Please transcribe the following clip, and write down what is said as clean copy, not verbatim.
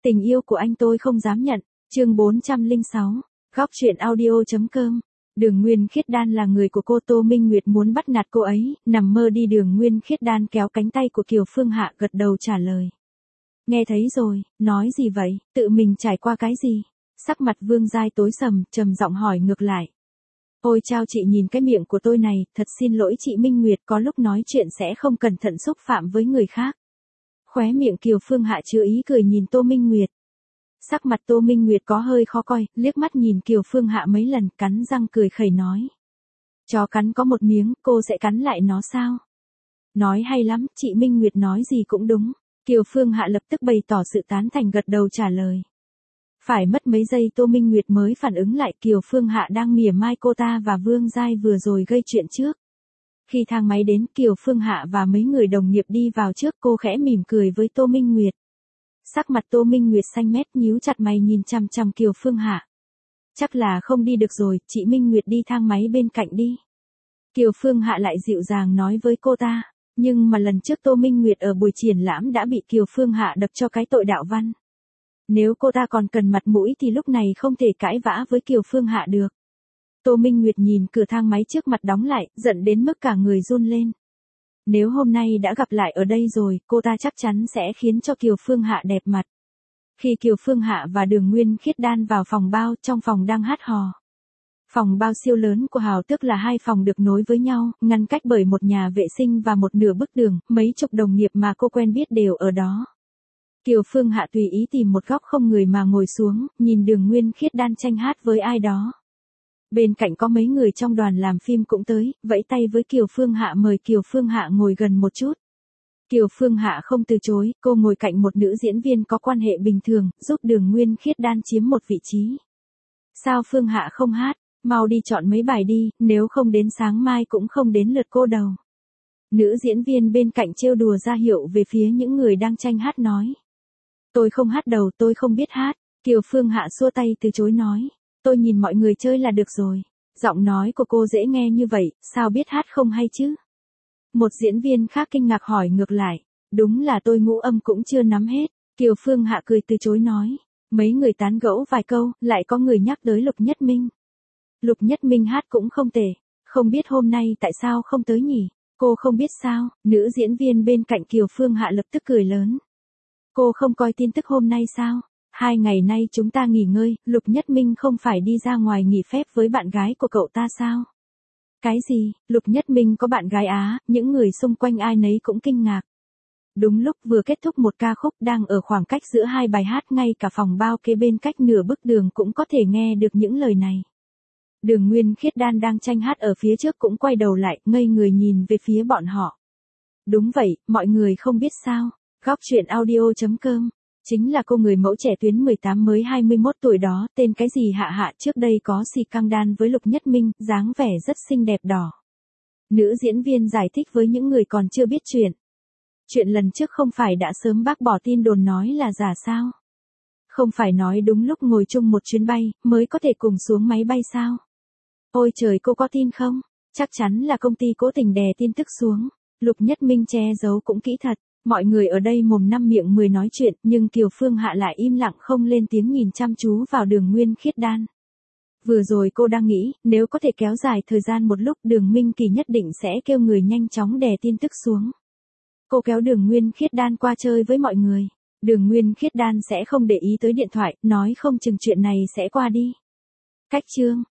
Tình yêu của anh tôi không dám nhận. Chương 406. Góc truyện audio.com. Đường Nguyên Khiết Đan là người của cô Tô Minh Nguyệt muốn bắt nạt cô ấy, nằm mơ đi. Đường Nguyên Khiết Đan kéo cánh tay của Kiều Phương Hạ gật đầu trả lời. Nghe thấy rồi, nói gì vậy, tự mình trải qua cái gì? Sắc mặt Vương Giai tối sầm, trầm giọng hỏi ngược lại. Ôi chao, chị nhìn cái miệng của tôi này, thật xin lỗi chị Minh Nguyệt, có lúc nói chuyện sẽ không cẩn thận xúc phạm với người khác. Khóe miệng Kiều Phương Hạ chứa ý cười nhìn Tô Minh Nguyệt. Sắc mặt Tô Minh Nguyệt có hơi khó coi, liếc mắt nhìn Kiều Phương Hạ mấy lần, cắn răng cười khẩy nói. Chó cắn có một miếng, cô sẽ cắn lại nó sao? Nói hay lắm, chị Minh Nguyệt nói gì cũng đúng. Kiều Phương Hạ lập tức bày tỏ sự tán thành gật đầu trả lời. Phải mất mấy giây Tô Minh Nguyệt mới phản ứng lại Kiều Phương Hạ đang mỉa mai cô ta và Vương Giai vừa rồi gây chuyện trước. Khi thang máy đến, Kiều Phương Hạ và mấy người đồng nghiệp đi vào trước, cô khẽ mỉm cười với Tô Minh Nguyệt. Sắc mặt Tô Minh Nguyệt xanh mét, nhíu chặt mày nhìn chằm chằm Kiều Phương Hạ. Chắc là không đi được rồi, chị Minh Nguyệt đi thang máy bên cạnh đi. Kiều Phương Hạ lại dịu dàng nói với cô ta. Nhưng mà lần trước Tô Minh Nguyệt ở buổi triển lãm đã bị Kiều Phương Hạ đập cho cái tội đạo văn. Nếu cô ta còn cần mặt mũi thì lúc này không thể cãi vã với Kiều Phương Hạ được. Tô Minh Nguyệt nhìn cửa thang máy trước mặt đóng lại, giận đến mức cả người run lên. Nếu hôm nay đã gặp lại ở đây rồi, cô ta chắc chắn sẽ khiến cho Kiều Phương Hạ đẹp mặt. Khi Kiều Phương Hạ và Đường Nguyên Khiết Đan vào phòng bao, trong phòng đang hát hò. Phòng bao siêu lớn của Hào Tức là hai phòng được nối với nhau, ngăn cách bởi một nhà vệ sinh và một nửa bức tường, mấy chục đồng nghiệp mà cô quen biết đều ở đó. Kiều Phương Hạ tùy ý tìm một góc không người mà ngồi xuống, nhìn Đường Nguyên Khiết Đan tranh hát với ai đó. Bên cạnh có mấy người trong đoàn làm phim cũng tới, vẫy tay với Kiều Phương Hạ mời Kiều Phương Hạ ngồi gần một chút. Kiều Phương Hạ không từ chối, cô ngồi cạnh một nữ diễn viên có quan hệ bình thường, giúp Đường Nguyên Khiết Đan chiếm một vị trí. Sao Phương Hạ không hát? Mau đi chọn mấy bài đi, nếu không đến sáng mai cũng không đến lượt cô đâu. Nữ diễn viên bên cạnh trêu đùa ra hiệu về phía những người đang tranh hát nói. Tôi không hát đâu, tôi không biết hát. Kiều Phương Hạ xua tay từ chối nói. Tôi nhìn mọi người chơi là được rồi. Giọng nói của cô dễ nghe như vậy, sao biết hát không hay chứ? Một diễn viên khác kinh ngạc hỏi ngược lại. Đúng là tôi ngũ âm cũng chưa nắm hết. Kiều Phương Hạ cười từ chối nói. Mấy người tán gẫu vài câu, lại có người nhắc tới Lục Nhất Minh. Lục Nhất Minh hát cũng không tệ, không biết hôm nay tại sao không tới nhỉ? Cô không biết sao? Nữ diễn viên bên cạnh Kiều Phương Hạ lập tức cười lớn. Cô không coi tin tức hôm nay sao? 2 ngày nay chúng ta nghỉ ngơi, Lục Nhất Minh không phải đi ra ngoài nghỉ phép với bạn gái của cậu ta sao? Cái gì? Lục Nhất Minh có bạn gái á? Những người xung quanh ai nấy cũng kinh ngạc. Đúng lúc vừa kết thúc một ca khúc đang ở khoảng cách giữa hai bài hát, ngay cả phòng bao kế bên cách nửa bức tường cũng có thể nghe được những lời này. Đường Nguyên Khiết Đan đang tranh hát ở phía trước cũng quay đầu lại, ngây người nhìn về phía bọn họ. Đúng vậy, mọi người không biết sao, góc truyện audio.com, chính là cô người mẫu trẻ tuyến 18 mới 21 tuổi đó, tên cái gì Hạ Hạ, trước đây có xì căng đan với Lục Nhất Minh, dáng vẻ rất xinh đẹp đỏ. Nữ diễn viên giải thích với những người còn chưa biết chuyện. Chuyện lần trước không phải đã sớm bác bỏ tin đồn nói là giả sao? Không phải nói đúng lúc ngồi chung một chuyến bay, mới có thể cùng xuống máy bay sao? Ôi trời, cô có tin không? Chắc chắn là công ty cố tình đè tin tức xuống. Lục Nhất Minh che giấu cũng kỹ thật. Mọi người ở đây mồm năm miệng 10 nói chuyện, nhưng Kiều Phương Hạ lại im lặng không lên tiếng nhìn chăm chú vào Đường Nguyên Khiết Đan. Vừa rồi cô đang nghĩ, nếu có thể kéo dài thời gian một lúc, Đường Minh Kỳ nhất định sẽ kêu người nhanh chóng đè tin tức xuống. Cô kéo Đường Nguyên Khiết Đan qua chơi với mọi người. Đường Nguyên Khiết Đan sẽ không để ý tới điện thoại, nói không chừng chuyện này sẽ qua đi. Cách chương